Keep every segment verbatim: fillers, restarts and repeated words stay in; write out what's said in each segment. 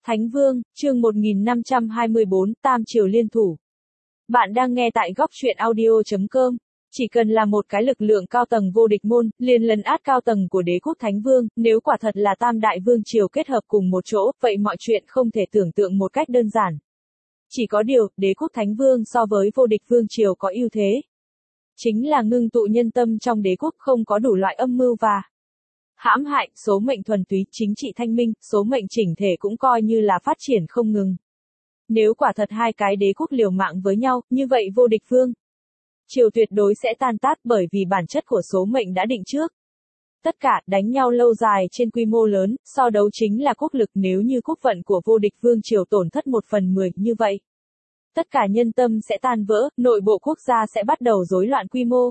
Thánh Vương, chương một nghìn năm trăm hai mươi bốn, Tam Triều Liên Thủ. Bạn đang nghe tại góc truyện audio chấm com. Chỉ cần là một cái lực lượng cao tầng vô địch môn, liền lấn át cao tầng của đế quốc Thánh Vương, nếu quả thật là Tam Đại Vương Triều kết hợp cùng một chỗ, vậy mọi chuyện không thể tưởng tượng một cách đơn giản. Chỉ có điều, đế quốc Thánh Vương so với vô địch Vương Triều có ưu thế. Chính là ngưng tụ nhân tâm trong đế quốc không có đủ loại âm mưu và hãm hại, số mệnh thuần túy, chính trị thanh minh, số mệnh chỉnh thể cũng coi như là phát triển không ngừng. Nếu quả thật hai cái đế quốc liều mạng với nhau, như vậy vô địch Vương Triều tuyệt đối sẽ tan tác bởi vì bản chất của số mệnh đã định trước. Tất cả đánh nhau lâu dài trên quy mô lớn, so đấu chính là quốc lực, nếu như quốc vận của vô địch Vương Triều tổn thất một phần mười, như vậy tất cả nhân tâm sẽ tan vỡ, nội bộ quốc gia sẽ bắt đầu rối loạn quy mô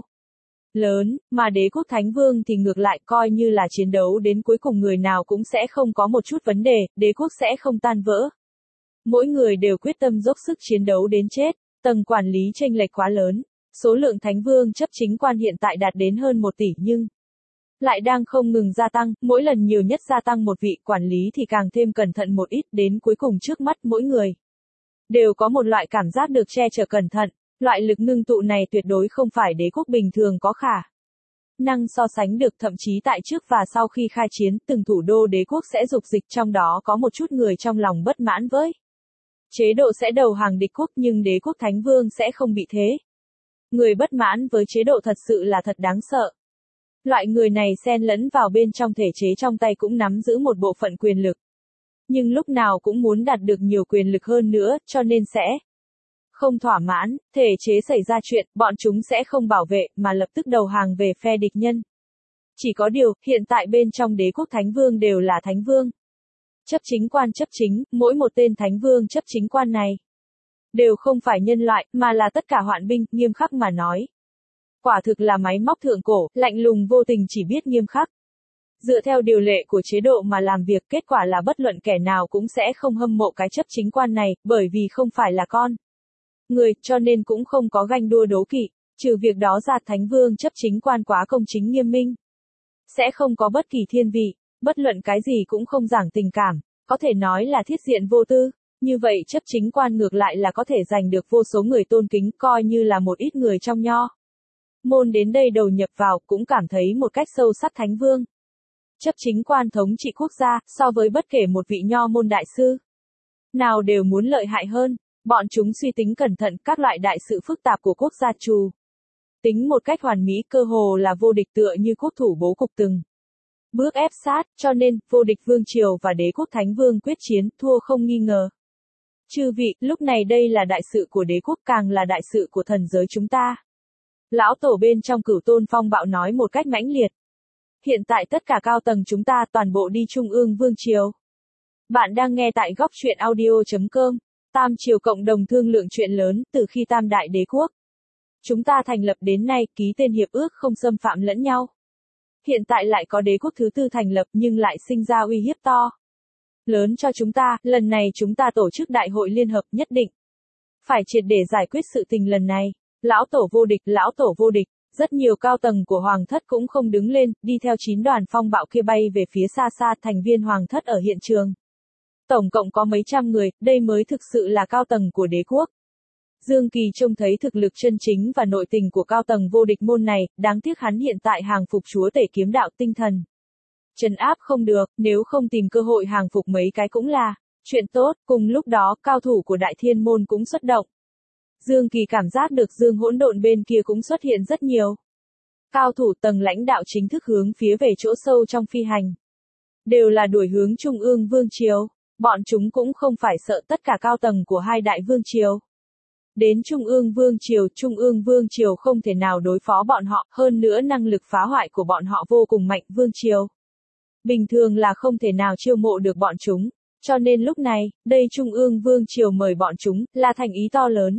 lớn, mà đế quốc Thánh Vương thì ngược lại, coi như là chiến đấu đến cuối cùng người nào cũng sẽ không có một chút vấn đề, đế quốc sẽ không tan vỡ. Mỗi người đều quyết tâm dốc sức chiến đấu đến chết, tầng quản lý chênh lệch quá lớn, số lượng Thánh Vương chấp chính quan hiện tại đạt đến hơn một tỷ nhưng lại đang không ngừng gia tăng, mỗi lần nhiều nhất gia tăng một vị quản lý thì càng thêm cẩn thận một ít, đến cuối cùng trước mắt mỗi người đều có một loại cảm giác được che chở cẩn thận. Loại lực ngưng tụ này tuyệt đối không phải đế quốc bình thường có khả năng so sánh được, thậm chí tại trước và sau khi khai chiến, từng thủ đô đế quốc sẽ dục dịch, trong đó có một chút người trong lòng bất mãn với chế độ sẽ đầu hàng địch quốc, nhưng đế quốc Thánh Vương sẽ không bị thế. Người bất mãn với chế độ thật sự là thật đáng sợ. Loại người này xen lẫn vào bên trong thể chế, trong tay cũng nắm giữ một bộ phận quyền lực. Nhưng lúc nào cũng muốn đạt được nhiều quyền lực hơn nữa, cho nên sẽ không thỏa mãn, thể chế xảy ra chuyện, bọn chúng sẽ không bảo vệ, mà lập tức đầu hàng về phe địch nhân. Chỉ có điều, hiện tại bên trong đế quốc Thánh Vương đều là Thánh Vương chấp chính quan chấp chính, mỗi một tên Thánh Vương chấp chính quan này đều không phải nhân loại, mà là tất cả hoạn binh, nghiêm khắc mà nói. Quả thực là máy móc thượng cổ, lạnh lùng vô tình, chỉ biết nghiêm khắc. Dựa theo điều lệ của chế độ mà làm việc, kết quả là bất luận kẻ nào cũng sẽ không hâm mộ cái chấp chính quan này, bởi vì không phải là con người, cho nên cũng không có ganh đua đố kỵ. Trừ việc đó ra, Thánh Vương chấp chính quan quá công chính nghiêm minh, sẽ không có bất kỳ thiên vị, bất luận cái gì cũng không giảng tình cảm, có thể nói là thiết diện vô tư. Như vậy chấp chính quan ngược lại là có thể giành được vô số người tôn kính, coi như là một ít người trong nho môn đến đây đầu nhập vào, cũng cảm thấy một cách sâu sắc Thánh Vương chấp chính quan thống trị quốc gia, so với bất kể một vị nho môn đại sư nào đều muốn lợi hại hơn. Bọn chúng suy tính cẩn thận các loại đại sự phức tạp của quốc gia, trù tính một cách hoàn mỹ, cơ hồ là vô địch, tựa như quốc thủ bố cục từng bước ép sát, cho nên vô địch Vương Triều và đế quốc Thánh Vương quyết chiến, thua không nghi ngờ. Chư vị, lúc này đây là đại sự của đế quốc, càng là đại sự của thần giới chúng ta. Lão tổ bên trong Cửu Tôn Phong bạo nói một cách mãnh liệt. Hiện tại tất cả cao tầng chúng ta toàn bộ đi Trung ương Vương Triều. Bạn đang nghe tại góc truyện audio chấm com. Tam Triều cộng đồng thương lượng chuyện lớn, từ khi Tam Đại Đế Quốc chúng ta thành lập đến nay, ký tên hiệp ước không xâm phạm lẫn nhau. Hiện tại lại có đế quốc thứ tư thành lập, nhưng lại sinh ra uy hiếp to lớn cho chúng ta. Lần này chúng ta tổ chức đại hội liên hợp, nhất định phải triệt để giải quyết sự tình lần này. Lão tổ vô địch, lão tổ vô địch. Rất nhiều cao tầng của Hoàng thất cũng không đứng lên, đi theo chín đoàn phong bạo kia bay về phía xa xa. Thành viên Hoàng thất ở hiện trường tổng cộng có mấy trăm người, đây mới thực sự là cao tầng của đế quốc. Dương Kỳ trông thấy thực lực chân chính và nội tình của cao tầng vô địch môn này, đáng tiếc hắn hiện tại hàng phục chúa tể kiếm đạo, tinh thần trấn áp không được, nếu không tìm cơ hội hàng phục mấy cái cũng là chuyện tốt. Cùng lúc đó, cao thủ của Đại Thiên môn cũng xuất động. Dương Kỳ cảm giác được Dương Hỗn Độn bên kia cũng xuất hiện rất nhiều cao thủ, tầng lãnh đạo chính thức hướng phía về chỗ sâu trong phi hành, đều là đuổi hướng Trung ương Vương Triều. Bọn chúng cũng không phải sợ tất cả cao tầng của hai đại vương triều đến Trung ương Vương Triều. Trung ương Vương Triều không thể nào đối phó bọn họ, hơn nữa năng lực phá hoại của bọn họ vô cùng mạnh. Vương Triều bình thường là không thể nào chiêu mộ được bọn chúng, cho nên lúc này, đây Trung ương Vương Triều mời bọn chúng, là thành ý to lớn.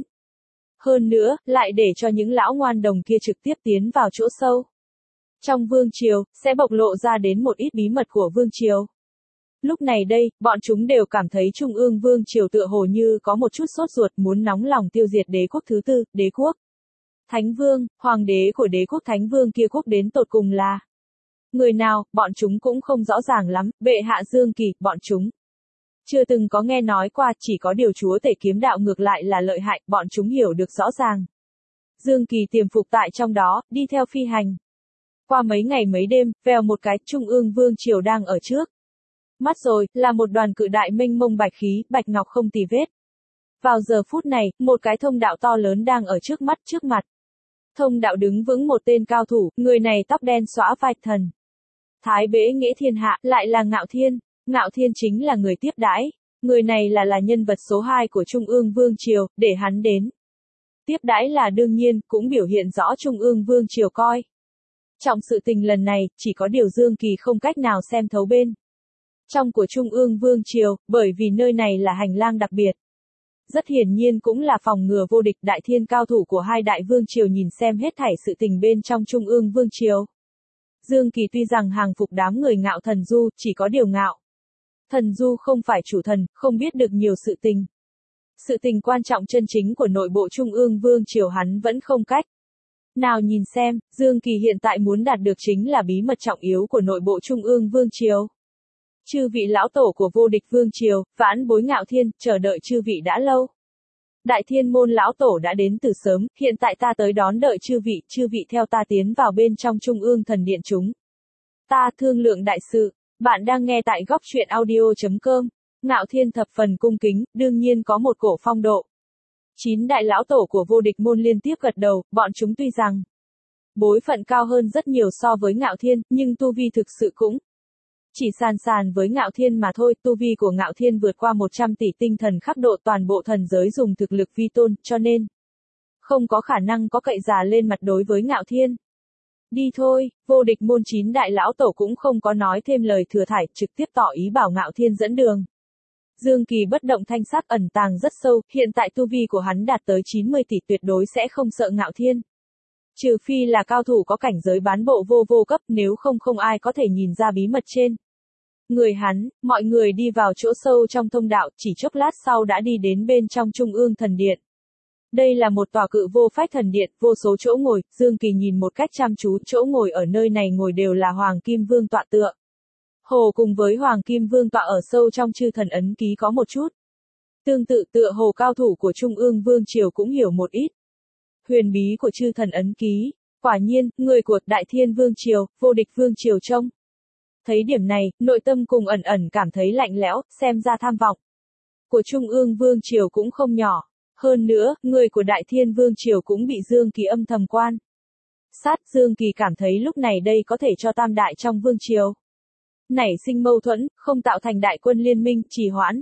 Hơn nữa, lại để cho những lão ngoan đồng kia trực tiếp tiến vào chỗ sâu trong Vương Triều, sẽ bộc lộ ra đến một ít bí mật của Vương Triều. Lúc này đây, bọn chúng đều cảm thấy Trung ương Vương Triều tựa hồ như có một chút sốt ruột, muốn nóng lòng tiêu diệt đế quốc thứ tư, đế quốc Thánh Vương. Hoàng đế của đế quốc Thánh Vương kia quốc đến tột cùng là người nào, bọn chúng cũng không rõ ràng lắm. Bệ hạ Dương Kỳ, bọn chúng Chưa từng có nghe nói qua, chỉ có điều chúa tể kiếm đạo ngược lại là lợi hại, bọn chúng hiểu được rõ ràng. Dương Kỳ tiềm phục tại trong đó, đi theo phi hành. Qua mấy ngày mấy đêm, vèo một cái, Trung ương Vương Triều đang ở trước. Mắt rồi, là một đoàn cự đại mênh mông bạch khí, bạch ngọc không tì vết. Vào giờ phút này, một cái thông đạo to lớn đang ở trước mắt trước mặt. Thông đạo đứng vững một tên cao thủ, người này tóc đen xõa vai thần. Thái bế nghĩa thiên hạ, lại là Ngạo Thiên. Ngạo Thiên chính là người tiếp đãi. Người này là là nhân vật số hai của Trung ương Vương Triều, để hắn đến. Tiếp đãi là đương nhiên, cũng biểu hiện rõ Trung ương Vương Triều coi trọng sự tình lần này, chỉ có điều Dương Kỳ không cách nào xem thấu bên trong của Trung ương Vương Triều, bởi vì nơi này là hành lang đặc biệt. Rất hiển nhiên cũng là phòng ngừa vô địch, đại thiên cao thủ của hai đại vương triều nhìn xem hết thảy sự tình bên trong Trung ương Vương Triều. Dương Kỳ tuy rằng hàng phục đám người Ngạo Thần Du, chỉ có điều Ngạo Thần Du không phải chủ thần, không biết được nhiều sự tình. Sự tình quan trọng chân chính của nội bộ Trung ương Vương Triều hắn vẫn không cách nào nhìn xem, Dương Kỳ hiện tại muốn đạt được chính là bí mật trọng yếu của nội bộ Trung ương Vương Triều. Chư vị lão tổ của vô địch Vương Triều, vãn bối Ngạo Thiên, chờ đợi chư vị đã lâu. Đại thiên môn lão tổ đã đến từ sớm, hiện tại ta tới đón đợi chư vị, chư vị theo ta tiến vào bên trong Trung ương thần điện chúng. Ta thương lượng đại sự, bạn đang nghe tại góc truyện audio chấm com. Ngạo Thiên thập phần cung kính, đương nhiên có một cổ phong độ. Chín đại lão tổ của vô địch môn liên tiếp gật đầu, bọn chúng tuy rằng bối phận cao hơn rất nhiều so với Ngạo Thiên, nhưng tu vi thực sự cũng chỉ sàn sàn với Ngạo Thiên mà thôi. Tu vi của Ngạo Thiên vượt qua một trăm tỷ tinh thần khắc độ, toàn bộ thần giới dùng thực lực vi tôn, cho nên không có khả năng có cậy già lên mặt đối với Ngạo Thiên. Đi thôi, vô địch môn chín đại lão tổ cũng không có nói thêm lời thừa thải, trực tiếp tỏ ý bảo Ngạo Thiên dẫn đường. Dương Kỳ bất động thanh sắc, ẩn tàng rất sâu, hiện tại tu vi của hắn đạt tới chín mươi tỷ, tuyệt đối sẽ không sợ Ngạo Thiên. Trừ phi là cao thủ có cảnh giới bán bộ vô vô cấp, nếu không không ai có thể nhìn ra bí mật trên người hắn. Mọi người đi vào chỗ sâu trong thông đạo, chỉ chốc lát sau đã đi đến bên trong Trung ương thần điện. Đây là một tòa cự vô phách thần điện, vô số chỗ ngồi, Dương Kỳ nhìn một cách chăm chú, chỗ ngồi ở nơi này ngồi đều là Hoàng Kim Vương tọa tựa. Hồ cùng với Hoàng Kim Vương tọa ở sâu trong chư thần ấn ký có một chút tương tự, tựa hồ cao thủ của Trung ương Vương Triều cũng hiểu một ít huyền bí của chư thần ấn ký. Quả nhiên, người của Đại Thiên Vương Triều, vô địch Vương Triều trông thấy điểm này, nội tâm cùng ẩn ẩn cảm thấy lạnh lẽo, xem ra tham vọng của Trung ương Vương Triều cũng không nhỏ. Hơn nữa, người của Đại Thiên Vương Triều cũng bị Dương Kỳ âm thầm quan sát. Dương Kỳ cảm thấy lúc này đây có thể cho tam đại trong Vương Triều nảy sinh mâu thuẫn, không tạo thành đại quân liên minh, trì hoãn.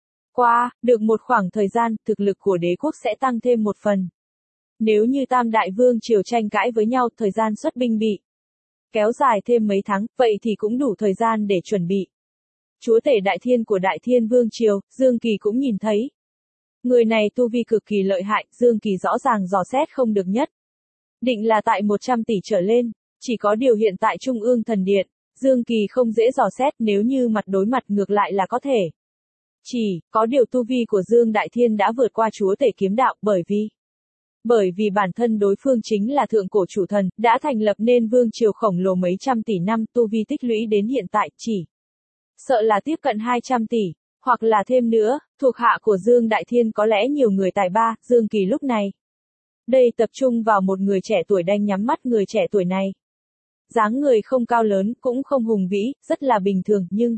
Qua, được một khoảng thời gian, thực lực của đế quốc sẽ tăng thêm một phần. Nếu như tam đại vương triều tranh cãi với nhau, thời gian xuất binh bị kéo dài thêm mấy tháng, vậy thì cũng đủ thời gian để chuẩn bị. Chúa tể đại thiên của Đại Thiên Vương Triều, Dương Kỳ cũng nhìn thấy. Người này tu vi cực kỳ lợi hại, Dương Kỳ rõ ràng dò xét không được nhất định là tại một trăm tỷ trở lên, chỉ có điều hiện tại Trung ương thần điện, Dương Kỳ không dễ dò xét, nếu như mặt đối mặt ngược lại là có thể. Chỉ, có điều tu vi của Dương Đại Thiên đã vượt qua chúa tể kiếm đạo, bởi vì Bởi vì bản thân đối phương chính là thượng cổ chủ thần, đã thành lập nên vương triều khổng lồ mấy trăm tỷ năm, tu vi tích lũy đến hiện tại, chỉ sợ là tiếp cận hai trăm tỷ, hoặc là thêm nữa, thuộc hạ của Dương Đại Thiên có lẽ nhiều người tài ba. Dương Kỳ lúc này đây tập trung vào một người trẻ tuổi, đanh nhắm mắt. Người trẻ tuổi này dáng người không cao lớn, cũng không hùng vĩ, rất là bình thường, nhưng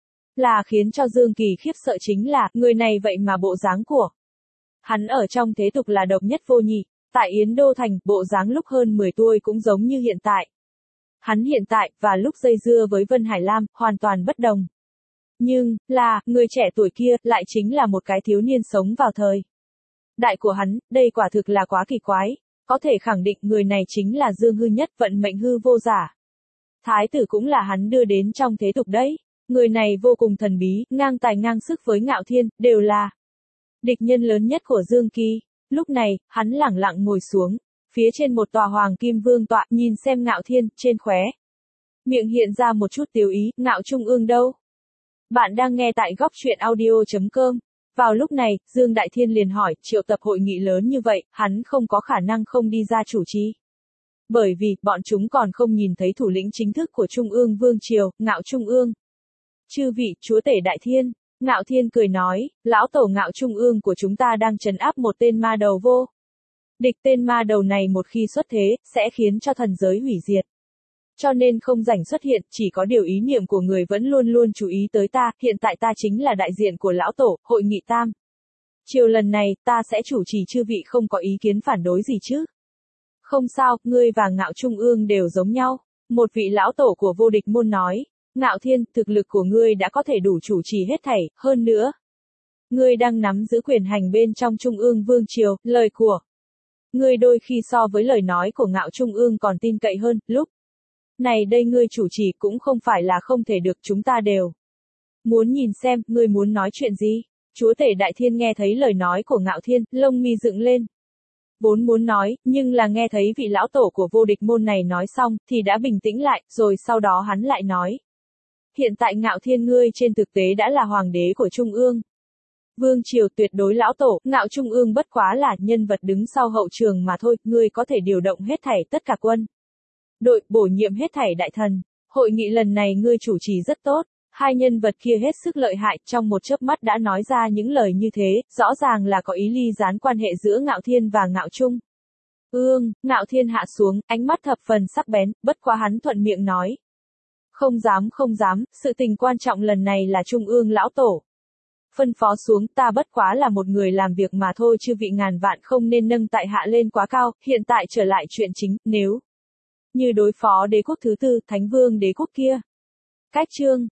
là khiến cho Dương Kỳ khiếp sợ chính là, người này vậy mà bộ dáng của hắn ở trong thế tục là độc nhất vô nhị. Tại Yến Đô Thành, bộ dáng lúc hơn mười tuổi cũng giống như hiện tại. Hắn hiện tại, và lúc dây dưa với Vân Hải Lam, hoàn toàn bất đồng. Nhưng, là, người trẻ tuổi kia, lại chính là một cái thiếu niên sống vào thời đại của hắn, đây quả thực là quá kỳ quái. Có thể khẳng định người này chính là Dương Hư Nhất, vận mệnh hư vô giả. Thái tử cũng là hắn đưa đến trong thế tục đấy. Người này vô cùng thần bí, ngang tài ngang sức với Ngạo Thiên, đều là địch nhân lớn nhất của Dương Kỳ. Lúc này, hắn lẳng lặng ngồi xuống, phía trên một tòa Hoàng Kim Vương tọa, nhìn xem Ngạo Thiên, trên khóe miệng hiện ra một chút tiêu ý. Ngạo Trung ương đâu? Bạn đang nghe tại góc truyện audio chấm com. Vào lúc này, Dương Đại Thiên liền hỏi, triệu tập hội nghị lớn như vậy, hắn không có khả năng không đi ra chủ trì. Bởi vì, bọn chúng còn không nhìn thấy thủ lĩnh chính thức của Trung ương Vương Triều, Ngạo Trung ương. Chư vị, chúa tể Đại Thiên, Ngạo Thiên cười nói, lão tổ Ngạo Trung ương của chúng ta đang trấn áp một tên ma đầu vô địch, tên ma đầu này một khi xuất thế, sẽ khiến cho thần giới hủy diệt. Cho nên không rảnh xuất hiện, chỉ có điều ý niệm của người vẫn luôn luôn chú ý tới ta, hiện tại ta chính là đại diện của lão tổ, hội nghị tam. Chiều lần này, ta sẽ chủ trì, chư vị không có ý kiến phản đối gì chứ? Không sao, ngươi và Ngạo Trung ương đều giống nhau. Một vị lão tổ của vô địch môn nói, Ngạo Thiên, thực lực của ngươi đã có thể đủ chủ trì hết thảy, hơn nữa. Ngươi đang nắm giữ quyền hành bên trong Trung ương Vương Triều, lời của ngươi đôi khi so với lời nói của Ngạo Trung ương còn tin cậy hơn, lúc này đây ngươi chủ trì cũng không phải là không thể được, chúng ta đều muốn nhìn xem, ngươi muốn nói chuyện gì. Chúa tể Đại Thiên nghe thấy lời nói của Ngạo Thiên, lông mi dựng lên. Vốn muốn nói, nhưng là nghe thấy vị lão tổ của vô địch môn này nói xong, thì đã bình tĩnh lại, rồi sau đó hắn lại nói. Hiện tại Ngạo Thiên ngươi trên thực tế đã là hoàng đế của Trung ương. Vương triều tuyệt đối lão tổ, Ngạo Trung ương bất quá là nhân vật đứng sau hậu trường mà thôi, ngươi có thể điều động hết thảy tất cả quân đội, bổ nhiệm hết thảy đại thần. Hội nghị lần này ngươi chủ trì rất tốt. Hai nhân vật kia hết sức lợi hại, trong một chớp mắt đã nói ra những lời như thế, rõ ràng là có ý ly gián quan hệ giữa Ngạo Thiên và Ngạo Trung ương. Ngạo Thiên hạ xuống, ánh mắt thập phần sắc bén, bất quá hắn thuận miệng nói. Không dám không dám, sự tình quan trọng lần này là Trung ương lão tổ phân phó xuống, ta bất quá là một người làm việc mà thôi, chư vị ngàn vạn không nên nâng tại hạ lên quá cao. Hiện tại trở lại chuyện chính, nếu như đối phó đế quốc thứ tư, Thánh Vương đế quốc kia. Cách chương